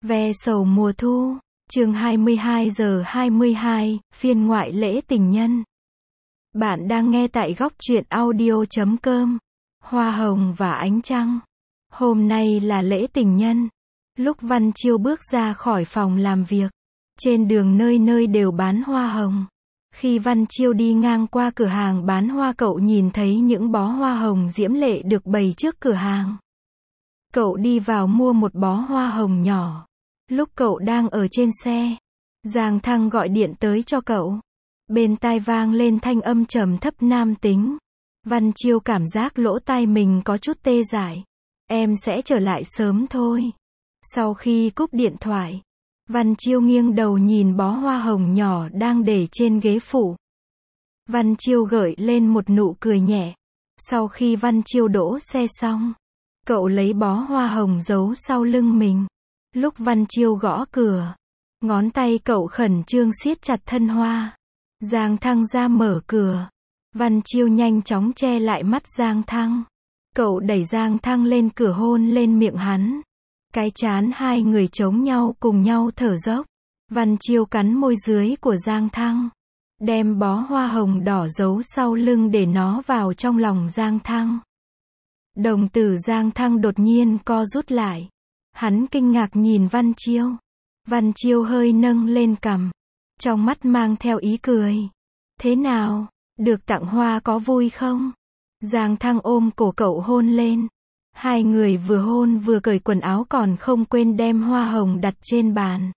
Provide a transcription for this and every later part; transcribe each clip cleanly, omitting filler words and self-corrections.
Ve sầu mùa thu, chương 22 giờ 22, phiên ngoại lễ tình nhân. Bạn đang nghe tại góc truyện audio.com. Hoa hồng và ánh trăng. Hôm nay là lễ tình nhân. Lúc Văn Chiêu bước ra khỏi phòng làm việc, trên đường nơi nơi đều bán hoa hồng. Khi Văn Chiêu đi ngang qua cửa hàng bán hoa, cậu nhìn thấy những bó hoa hồng diễm lệ được bày trước cửa hàng. Cậu đi vào mua một bó hoa hồng nhỏ. Lúc cậu đang ở trên xe, Giang Thăng gọi điện tới cho cậu. Bên tai vang lên thanh âm trầm thấp nam tính. Văn Chiêu cảm giác lỗ tai mình có chút tê dại. Em sẽ trở lại sớm thôi. Sau khi cúp điện thoại, Văn Chiêu nghiêng đầu nhìn bó hoa hồng nhỏ đang để trên ghế phụ. Văn Chiêu gợi lên một nụ cười nhẹ. Sau khi Văn Chiêu đỗ xe xong, cậu lấy bó hoa hồng giấu sau lưng mình. Lúc Văn Chiêu gõ cửa, ngón tay cậu khẩn trương siết chặt thân hoa. Giang Thăng ra mở cửa. Văn Chiêu nhanh chóng che lại mắt Giang Thăng. Cậu đẩy Giang Thăng lên cửa, hôn lên miệng hắn. Cái trán hai người chống nhau, cùng nhau thở dốc. Văn Chiêu cắn môi dưới của Giang Thăng, đem bó hoa hồng đỏ giấu sau lưng để nó vào trong lòng Giang Thăng. Đồng tử Giang Thăng đột nhiên co rút lại. Hắn kinh ngạc nhìn Văn Chiêu. Văn Chiêu hơi nâng lên cằm, trong mắt mang theo ý cười. Thế nào, được tặng hoa có vui không? Giang Thăng ôm cổ cậu hôn lên. Hai người vừa hôn vừa cởi quần áo, còn không quên đem hoa hồng đặt trên bàn.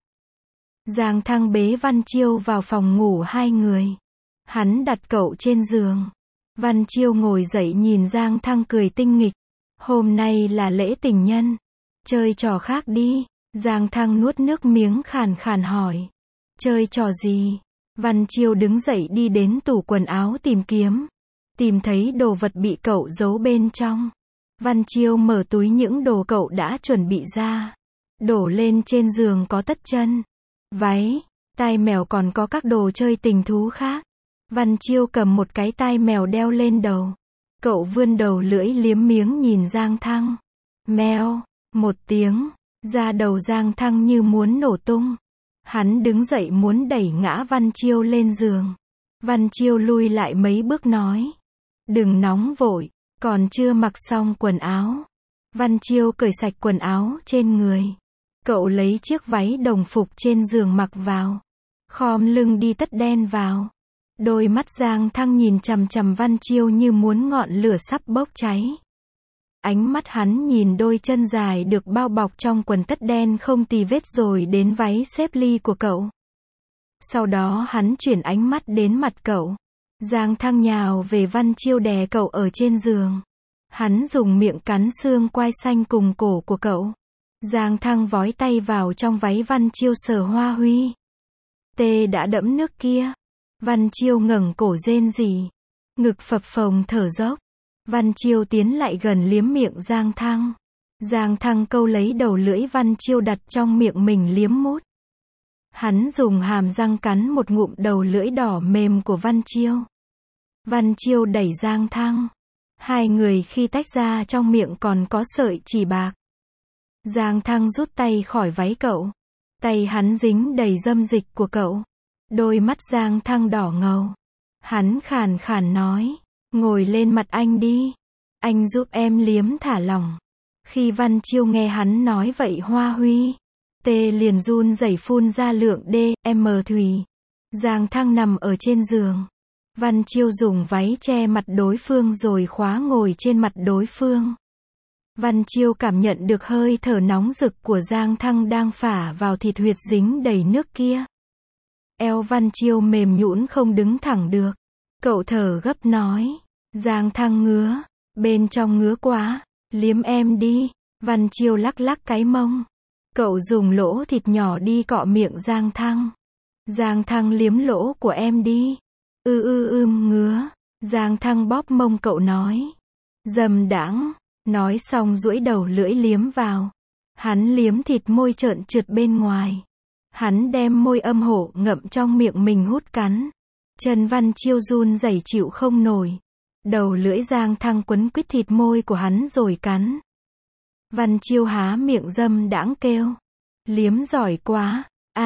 Giang Thăng bế Văn Chiêu vào phòng ngủ hai người. Hắn đặt cậu trên giường. Văn Chiêu ngồi dậy nhìn Giang Thăng cười tinh nghịch. Hôm nay là lễ tình nhân, chơi trò khác đi. Giang Thăng nuốt nước miếng khàn khàn hỏi. Chơi trò gì? Văn Chiêu đứng dậy đi đến tủ quần áo tìm kiếm. Tìm thấy đồ vật bị cậu giấu bên trong. Văn Chiêu mở túi những đồ cậu đã chuẩn bị ra. Đổ lên trên giường có tất chân, váy, tai mèo, còn có các đồ chơi tình thú khác. Văn Chiêu cầm một cái tai mèo đeo lên đầu. Cậu vươn đầu lưỡi liếm miếng nhìn Giang Thăng. Meo, một tiếng, da đầu Giang Thăng như muốn nổ tung. Hắn đứng dậy muốn đẩy ngã Văn Chiêu lên giường. Văn Chiêu lui lại mấy bước nói. Đừng nóng vội, còn chưa mặc xong quần áo. Văn Chiêu cởi sạch quần áo trên người. Cậu lấy chiếc váy đồng phục trên giường mặc vào. Khom lưng đi tất đen vào. Đôi mắt Giang Thăng nhìn chằm chằm Văn Chiêu như muốn ngọn lửa sắp bốc cháy. Ánh mắt hắn nhìn đôi chân dài được bao bọc trong quần tất đen không tì vết, rồi đến váy xếp ly của cậu. Sau đó hắn chuyển ánh mắt đến mặt cậu. Giang Thăng nhào về Văn Chiêu, đè cậu ở trên giường. Hắn dùng miệng cắn xương quai xanh cùng cổ của cậu. Giang Thăng vói tay vào trong váy Văn Chiêu sờ hoa huy. Tê đã đẫm nước kia. Văn Chiêu ngẩng cổ rên rỉ. Ngực phập phồng thở dốc. Văn Chiêu tiến lại gần liếm miệng Giang Thăng. Giang Thăng câu lấy đầu lưỡi Văn Chiêu đặt trong miệng mình liếm mút. Hắn dùng hàm răng cắn một ngụm đầu lưỡi đỏ mềm của Văn Chiêu. Văn Chiêu đẩy Giang Thăng. Hai người khi tách ra trong miệng còn có sợi chỉ bạc. Giang Thăng rút tay khỏi váy cậu. Tay hắn dính đầy dâm dịch của cậu. Đôi mắt Giang Thăng đỏ ngầu. Hắn khàn khàn nói. Ngồi lên mặt anh đi. Anh giúp em liếm thả lỏng. Khi Văn Chiêu nghe hắn nói vậy, hoa huy tê liền run rẩy phun ra lượng D.M. thủy. Giang Thăng nằm ở trên giường. Văn Chiêu dùng váy che mặt đối phương rồi khóa ngồi trên mặt đối phương. Văn Chiêu cảm nhận được hơi thở nóng rực của Giang Thăng đang phả vào thịt huyệt dính đầy nước kia. Eo Văn Chiêu mềm nhũn không đứng thẳng được. Cậu thở gấp nói. Giang Thăng ngứa. Bên trong ngứa quá. Liếm em đi. Văn Chiêu lắc lắc cái mông. Cậu dùng lỗ thịt nhỏ đi cọ miệng Giang Thăng. Giang Thăng liếm lỗ của em đi. Ngứa. Giang Thăng bóp mông cậu nói. Dâm đãng. Nói xong duỗi đầu lưỡi liếm vào. Hắn liếm thịt môi trợn trượt bên ngoài. Hắn đem môi âm hộ ngậm trong miệng mình hút cắn. Chân Văn Chiêu run rẩy chịu không nổi. Đầu lưỡi Giang Thăng quấn quýt thịt môi của hắn rồi cắn. Văn Chiêu há miệng dâm đãng kêu. Liếm giỏi quá.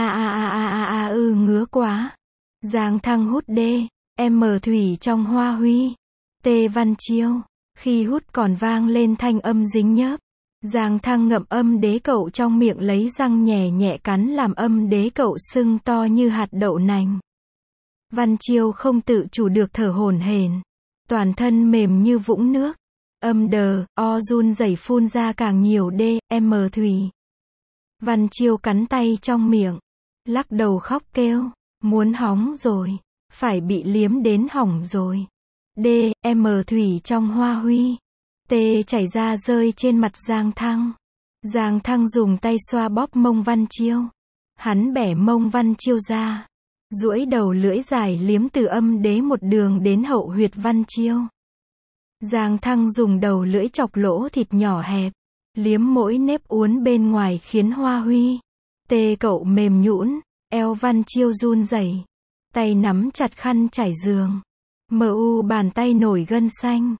Ngứa quá. Giang Thăng hút D, thủy trong hoa huy. T Văn Chiêu. Khi hút còn vang lên thanh âm dính nhớp. Giang Thăng ngậm âm đế cậu trong miệng lấy răng nhẹ nhẹ cắn làm âm đế cậu sưng to như hạt đậu nành. Văn Chiêu không tự chủ được thở hổn hển. Toàn thân mềm như vũng nước. Âm đờ, run rẩy phun ra càng nhiều D, thủy. Văn Chiêu cắn tay trong miệng. Lắc đầu khóc kêu. Muốn hóng rồi. Phải bị liếm đến hỏng rồi. D, thủy trong hoa huy. T chảy ra rơi trên mặt Giang Thăng. Giang Thăng dùng tay xoa bóp mông Văn Chiêu. Hắn bẻ mông Văn Chiêu ra. Duỗi đầu lưỡi dài liếm từ âm đế một đường đến hậu huyệt Văn Chiêu. Giang Thăng dùng đầu lưỡi chọc lỗ thịt nhỏ hẹp. Liếm mỗi nếp uốn bên ngoài khiến hoa huy. T cậu mềm nhũn, eo Văn Chiêu run rẩy. Tay nắm chặt khăn trải giường. Bàn tay nổi gân xanh.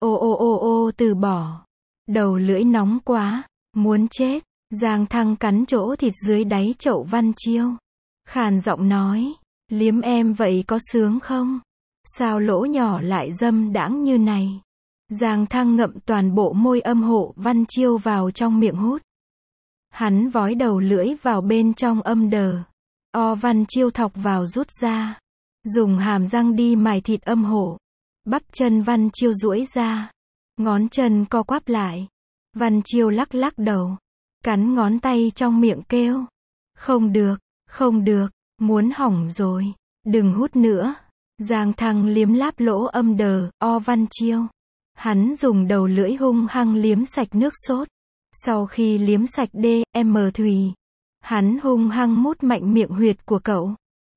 Từ bỏ. Đầu lưỡi nóng quá. Muốn chết. Giang Thăng cắn chỗ thịt dưới đáy chậu Văn Chiêu. Khàn giọng nói. Liếm em vậy có sướng không? Sao lỗ nhỏ lại dâm đãng như này? Giang Thăng ngậm toàn bộ môi âm hộ Văn Chiêu vào trong miệng hút. Hắn vói đầu lưỡi vào bên trong âm đờ. Văn Chiêu thọc vào rút ra. Dùng hàm răng đi mài thịt âm hộ. Bắp chân Văn Chiêu duỗi ra. Ngón chân co quắp lại. Văn Chiêu lắc lắc đầu. Cắn ngón tay trong miệng kêu. Không được, không được, muốn hỏng rồi. Đừng hút nữa. Giang Thăng liếm láp lỗ âm đờ, Văn Chiêu. Hắn dùng đầu lưỡi hung hăng liếm sạch nước sốt. Sau khi liếm sạch D, thủy. Hắn hung hăng mút mạnh miệng huyệt của cậu.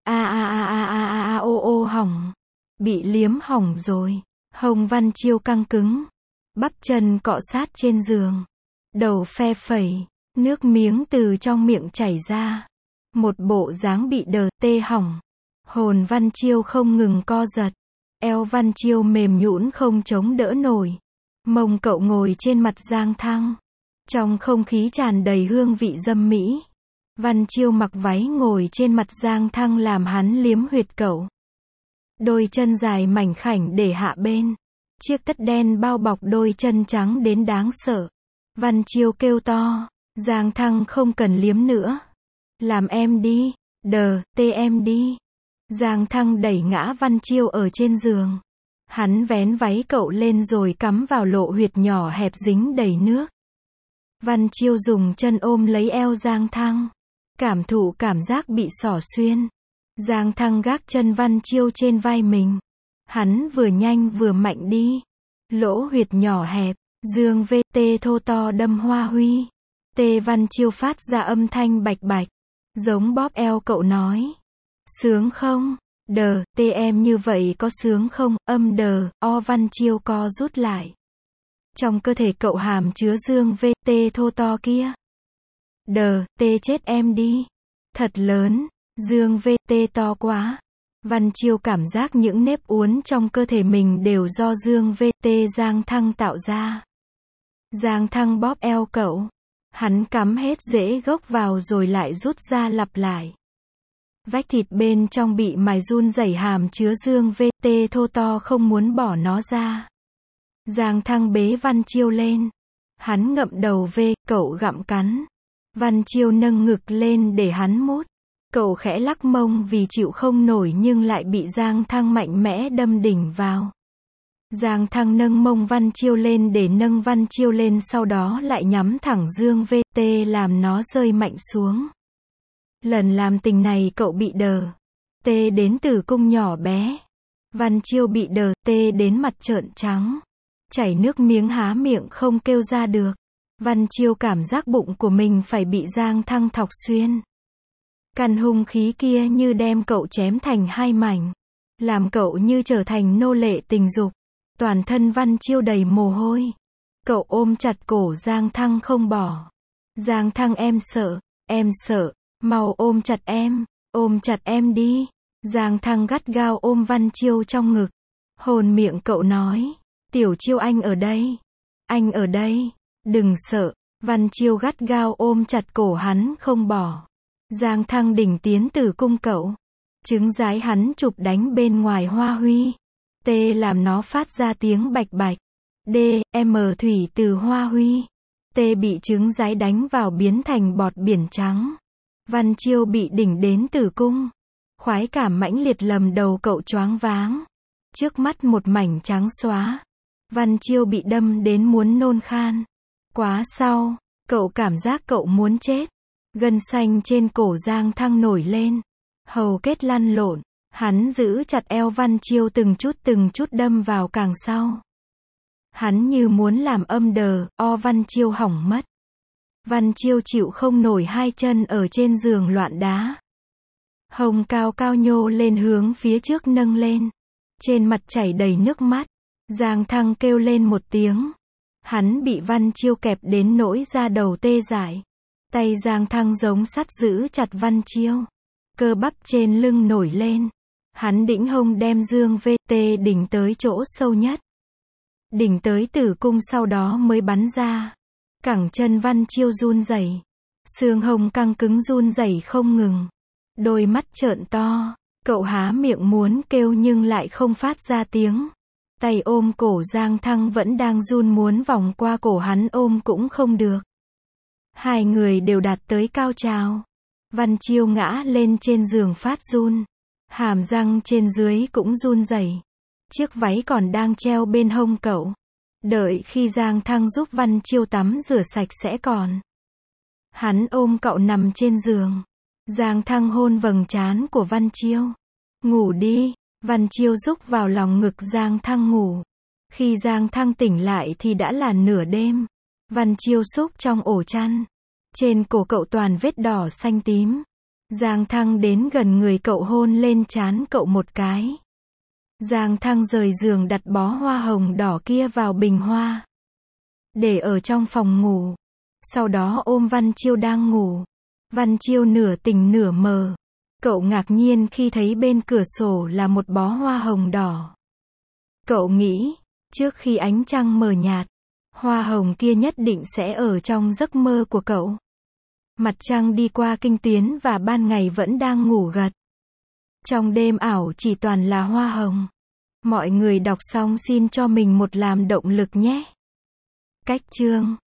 Hỏng. Bị liếm hỏng rồi. Hông Văn Chiêu căng cứng. Bắp chân cọ sát trên giường. Đầu phe phẩy. Nước miếng từ trong miệng chảy ra. Một bộ dáng bị đờ tê hỏng. Hồn Văn Chiêu không ngừng co giật. Eo Văn Chiêu mềm nhũn không chống đỡ nổi. Mông cậu ngồi trên mặt Giang Thăng. Trong không khí tràn đầy hương vị dâm mỹ. Văn Chiêu mặc váy ngồi trên mặt Giang Thăng làm hắn liếm huyệt cậu. Đôi chân dài mảnh khảnh để hạ bên. Chiếc tất đen bao bọc đôi chân trắng đến đáng sợ. Văn Chiêu kêu to. Giang Thăng không cần liếm nữa. Làm em đi. Tê em đi. Giang Thăng đẩy ngã Văn Chiêu ở trên giường. Hắn vén váy cậu lên rồi cắm vào lỗ huyệt nhỏ hẹp dính đầy nước. Văn Chiêu dùng chân ôm lấy eo Giang Thăng. Cảm thụ cảm giác bị xỏ xuyên. Giang Thăng gác chân Văn Chiêu trên vai mình. Hắn vừa nhanh vừa mạnh đi. Lỗ huyệt nhỏ hẹp. Dương VT thô to đâm hoa huy. T Văn Chiêu phát ra âm thanh bạch bạch. Giống bóp eo cậu nói. Sướng không? Tê em như vậy có sướng không? Âm đờ, Văn Chiêu co rút lại. Trong cơ thể cậu hàm chứa dương VT thô to kia. Tê chết em đi. Thật lớn. Dương VT to quá. Văn Chiêu cảm giác những nếp uốn trong cơ thể mình đều do dương VT Giang Thăng tạo ra. Giang Thăng bóp eo cậu. Hắn cắm hết rễ gốc vào rồi lại rút ra lặp lại. Vách thịt bên trong bị mài run rẩy hàm chứa dương VT thô to không muốn bỏ nó ra. Giang Thăng bế Văn Chiêu lên. Hắn ngậm đầu cậu gặm cắn. Văn Chiêu nâng ngực lên để hắn mút. Cậu khẽ lắc mông vì chịu không nổi nhưng lại bị Giang Thăng mạnh mẽ đâm đỉnh vào. Giang Thăng nâng mông Văn Chiêu lên để nâng Văn Chiêu lên sau đó lại nhắm thẳng dương VT làm nó rơi mạnh xuống. Lần làm tình này cậu bị tê đến tử cung nhỏ bé. Văn Chiêu bị tê đến mặt trợn trắng. Chảy nước miếng há miệng không kêu ra được. Văn Chiêu cảm giác bụng của mình phải bị Giang Thăng thọc xuyên. Căn hung khí kia như đem cậu chém thành hai mảnh. Làm cậu như trở thành nô lệ tình dục. Toàn thân Văn Chiêu đầy mồ hôi. Cậu ôm chặt cổ Giang Thăng không bỏ. Giang Thăng em sợ. Mau ôm chặt em đi. Giang Thăng gắt gao ôm Văn Chiêu trong ngực. Hồn miệng cậu nói. Tiểu Chiêu anh ở đây. Đừng sợ. Văn Chiêu gắt gao ôm chặt cổ hắn không bỏ. Giang Thăng đỉnh tiến tử cung cậu. Trứng rái hắn chụp đánh bên ngoài hoa huy. T làm nó phát ra tiếng bạch bạch. D, M thủy từ hoa huy. T bị trứng rái đánh vào biến thành bọt biển trắng. Văn Chiêu bị đỉnh đến tử cung. Khoái cảm mãnh liệt lầm đầu cậu choáng váng. Trước mắt một mảnh trắng xóa. Văn Chiêu bị đâm đến muốn nôn khan. Quá sau, cậu cảm giác cậu muốn chết. Gân xanh trên cổ Giang Thăng nổi lên. Hầu kết lăn lộn. Hắn giữ chặt eo Văn Chiêu từng chút đâm vào càng sau. Hắn như muốn làm âm đờ, Văn Chiêu hỏng mất. Văn Chiêu chịu không nổi hai chân ở trên giường loạn đá. Hông cao cao nhô lên hướng phía trước nâng lên. Trên mặt chảy đầy nước mắt. Giang Thăng kêu lên một tiếng. Hắn bị Văn Chiêu kẹp đến nỗi da đầu tê dại. Tay Giang Thăng giống sắt giữ chặt Văn Chiêu. Cơ bắp trên lưng nổi lên. Hắn đĩnh hông đem dương VT đỉnh tới chỗ sâu nhất. Đỉnh tới tử cung sau đó mới bắn ra. Cẳng chân Văn Chiêu run rẩy. Xương hông căng cứng run rẩy không ngừng. Đôi mắt trợn to. Cậu há miệng muốn kêu nhưng lại không phát ra tiếng. Tay ôm cổ Giang Thăng vẫn đang run muốn vòng qua cổ hắn ôm cũng không được. Hai người đều đạt tới cao trào. Văn Chiêu ngã lên trên giường phát run. Hàm răng trên dưới cũng run rẩy. Chiếc váy còn đang treo bên hông cậu. Đợi khi Giang Thăng giúp Văn Chiêu tắm rửa sạch sẽ còn. Hắn ôm cậu nằm trên giường. Giang Thăng hôn vầng trán của Văn Chiêu. Ngủ đi. Văn Chiêu rúc vào lòng ngực Giang Thăng ngủ. Khi Giang Thăng tỉnh lại thì đã là nửa đêm. Văn Chiêu xúc trong ổ chăn. Trên cổ cậu toàn vết đỏ xanh tím. Giang Thăng đến gần người cậu hôn lên trán cậu một cái. Giang Thăng rời giường đặt bó hoa hồng đỏ kia vào bình hoa. Để ở trong phòng ngủ. Sau đó ôm Văn Chiêu đang ngủ. Văn Chiêu nửa tỉnh nửa mờ. Cậu ngạc nhiên khi thấy bên cửa sổ là một bó hoa hồng đỏ. Cậu nghĩ, trước khi ánh trăng mờ nhạt, hoa hồng kia nhất định sẽ ở trong giấc mơ của cậu. Mặt trăng đi qua kinh tuyến và ban ngày vẫn đang ngủ gật. Trong đêm ảo chỉ toàn là hoa hồng. Mọi người đọc xong xin cho mình một làm động lực nhé. Cách chương